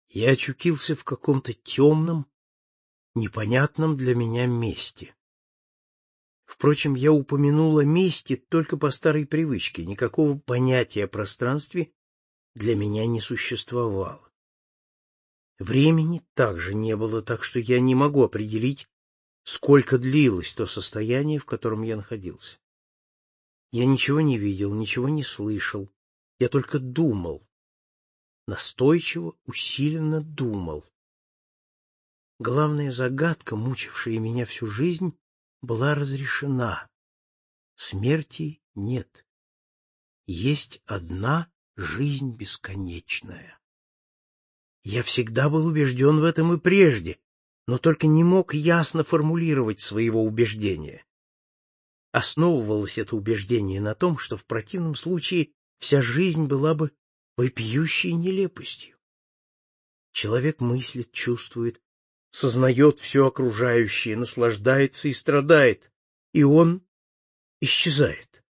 Я очутился в каком-то темном, непонятном для меня месте. Впрочем, я упомянул о месте только по старой привычке, никакого понятия о пространстве для меня не существовало. Времени также не было, так что я не могу определить, сколько длилось то состояние, в котором я находился. Я ничего не видел, ничего не слышал, я только думал. Настойчиво, усиленно думал. Главная загадка, мучившая меня всю жизнь, была разрешена. Смерти нет. Есть одна жизнь бесконечная. Я всегда был убежден в этом и прежде, но только не мог ясно формулировать своего убеждения. Основывалось это убеждение на том, что в противном случае вся жизнь была бы вопиющей нелепостью. Человек мыслит, чувствует, сознает все окружающее, наслаждается и страдает, и он исчезает.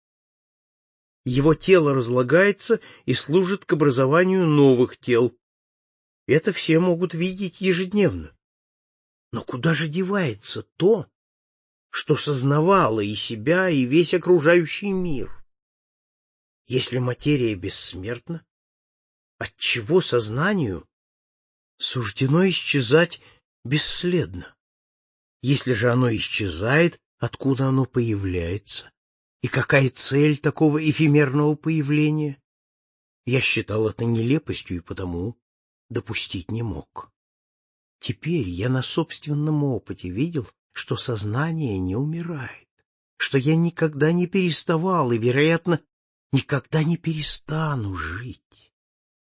Его тело разлагается и служит к образованию новых тел. Это все могут видеть ежедневно. Но куда же девается то, что сознавало и себя, и весь окружающий мир? Если материя бессмертна, отчего сознанию суждено исчезать бесследно? Если же оно исчезает, откуда оно появляется? И какая цель такого эфемерного появления? Я считал это нелепостью и потому допустить не мог. Теперь я на собственном опыте видел, что сознание не умирает, что я никогда не переставал и, вероятно, никогда не перестану жить.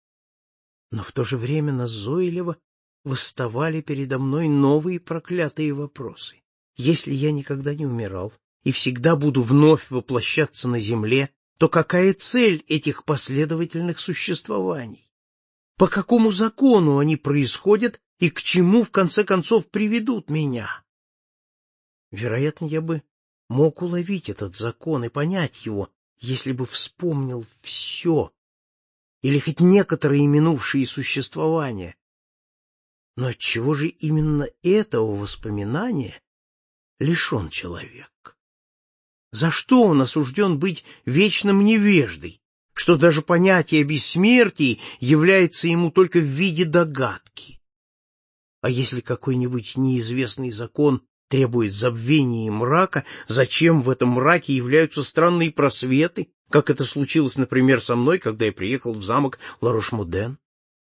Но в то же время назойливо восставали передо мной новые проклятые вопросы. Если я никогда не умирал и всегда буду вновь воплощаться на земле, то какая цель этих последовательных существований? По какому закону они происходят и к чему, в конце концов, приведут меня? Вероятно, я бы мог уловить этот закон и понять его, если бы вспомнил все, или хоть некоторые минувшие существования. Но отчего же именно этого воспоминания лишен человек? За что он осужден быть вечным невеждой, что даже понятие бессмертия является ему только в виде догадки? А если какой-нибудь неизвестный закон требует забвения и мрака, зачем в этом мраке являются странные просветы, как это случилось, например, со мной, когда я приехал в замок Ла-Рош-Моден?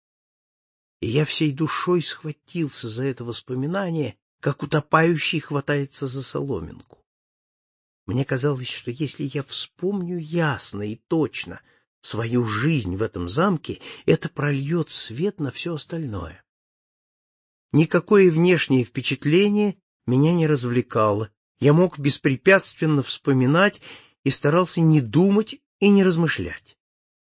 И я всей душой схватился за это воспоминание, как утопающий хватается за соломинку. Мне казалось, что если я вспомню ясно и точно свою жизнь в этом замке, это прольет свет на все остальное. Никакое внешнее впечатление меня не развлекало. Я мог беспрепятственно вспоминать и старался не думать и не размышлять.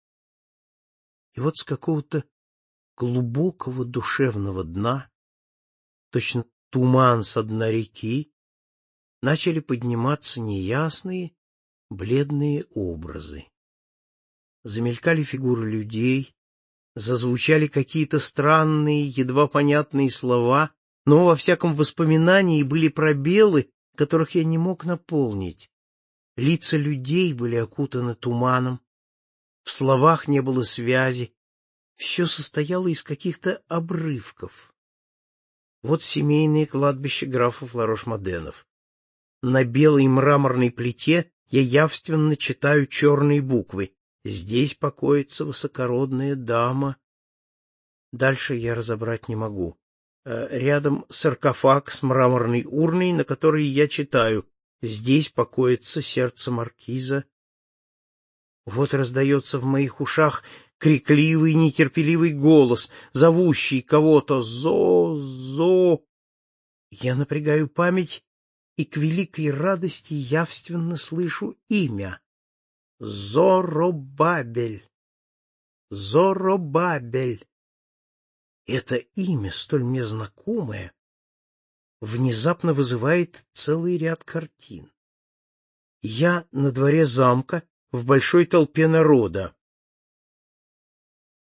И вот с какого-то глубокого душевного дна, точно туман со дна реки, начали подниматься неясные, бледные образы. Замелькали фигуры людей, зазвучали какие-то странные, едва понятные слова, но во всяком воспоминании были пробелы, которых я не мог наполнить. Лица людей были окутаны туманом, в словах не было связи, все состояло из каких-то обрывков. Вот семейное кладбище графов Ла-Рош-Моденов. На белой мраморной плите я явственно читаю черные буквы. Здесь покоится высокородная дама. Дальше я разобрать не могу. Рядом саркофаг с мраморной урной, на которой я читаю: здесь покоится сердце маркиза. Вот раздается в моих ушах крикливый, нетерпеливый голос, зовущий кого-то: «Зо! Я напрягаю память и к великой радости явственно слышу имя: Зоробабель. Зоробабель. Это имя, столь мне знакомое, внезапно вызывает целый ряд картин. Я на дворе замка в большой толпе народа.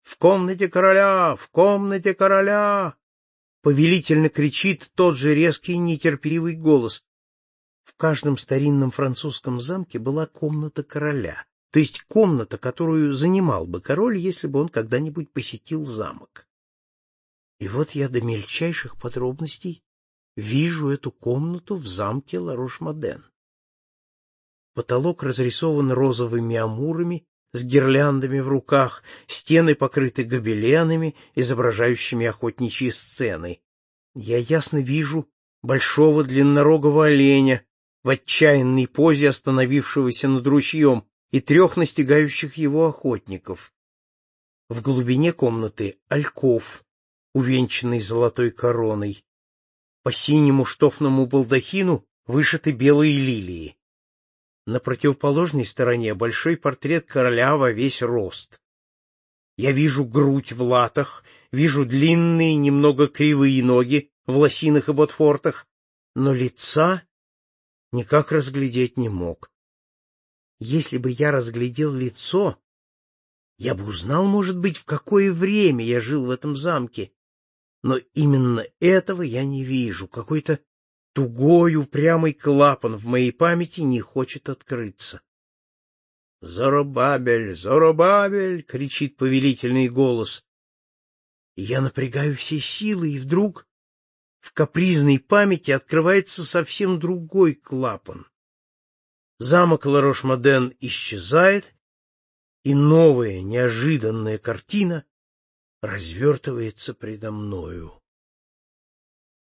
В комнате короля! В комнате короля!» Повелительно кричит тот же резкий, нетерпеливый голос. В каждом старинном французском замке была комната короля, то есть комната, которую занимал бы король, если бы он когда-нибудь посетил замок. И вот я до мельчайших подробностей вижу эту комнату в замке Ларош-Моден. Потолок разрисован розовыми амурами с гирляндами в руках, стены покрыты гобеленами, изображающими охотничьи сцены. Я ясно вижу большого длиннорогого оленя в отчаянной позе, остановившегося над ручьем, и 3 настигающих его охотников. В глубине комнаты альков, увенчанный золотой короной. По синему штофному балдахину вышиты белые лилии. На противоположной стороне большой портрет короля во весь рост. Я вижу грудь в латах, вижу длинные, немного кривые ноги в лосинах и ботфортах, но лица никак разглядеть не мог. Если бы я разглядел лицо, я бы узнал, может быть, в какое время я жил в этом замке, но именно этого я не вижу. Какой-то тугой, упрямый клапан в моей памяти не хочет открыться. «Зоробабель! Зоробабель!» — кричит повелительный голос. И я напрягаю все силы, и вдруг в капризной памяти открывается совсем другой клапан. Замок Ларош-Моден исчезает, и новая, неожиданная картина развертывается предо мною.